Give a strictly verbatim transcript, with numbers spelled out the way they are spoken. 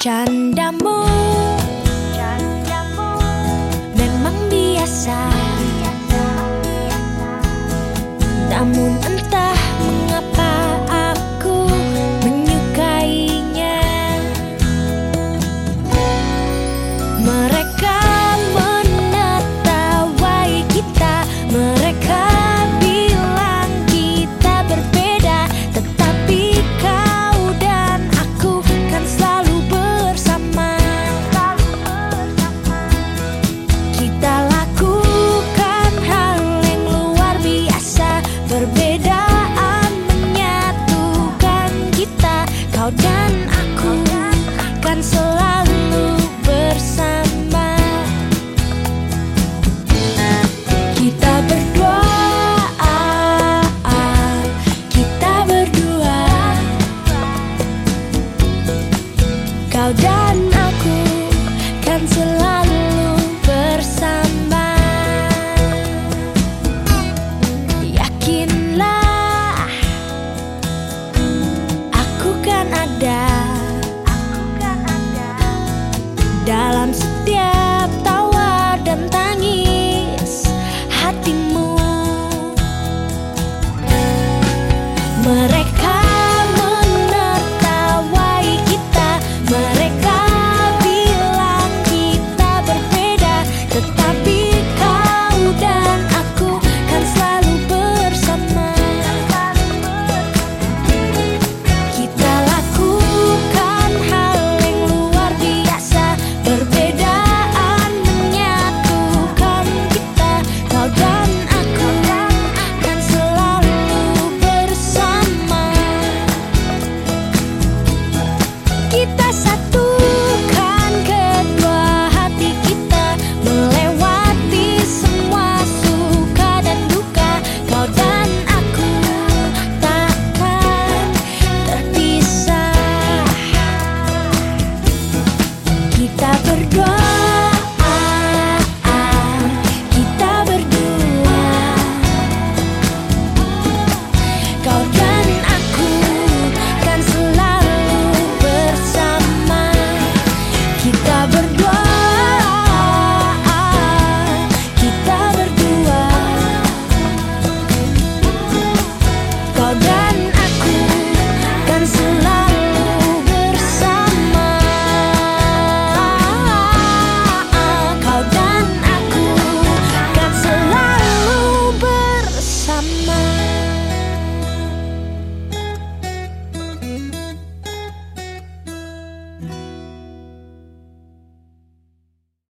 Candamu, candamu memang biasa, namun entah mengapa aku menyukainya. Mereka menertawai kita, mereka bilang kita berbeda, tetapi kau dan aku kan selalu bersama. Kita lakukan hal yang luar biasa, perbedaan menyatukan kita. Kau dan aku kan selalu bersama. Kita berdua, kita berdua, kau dan aku kan selalu bersama. Yakinlah, aku kan ada, dalam setiap tawa dan tangis hatimu. Mereka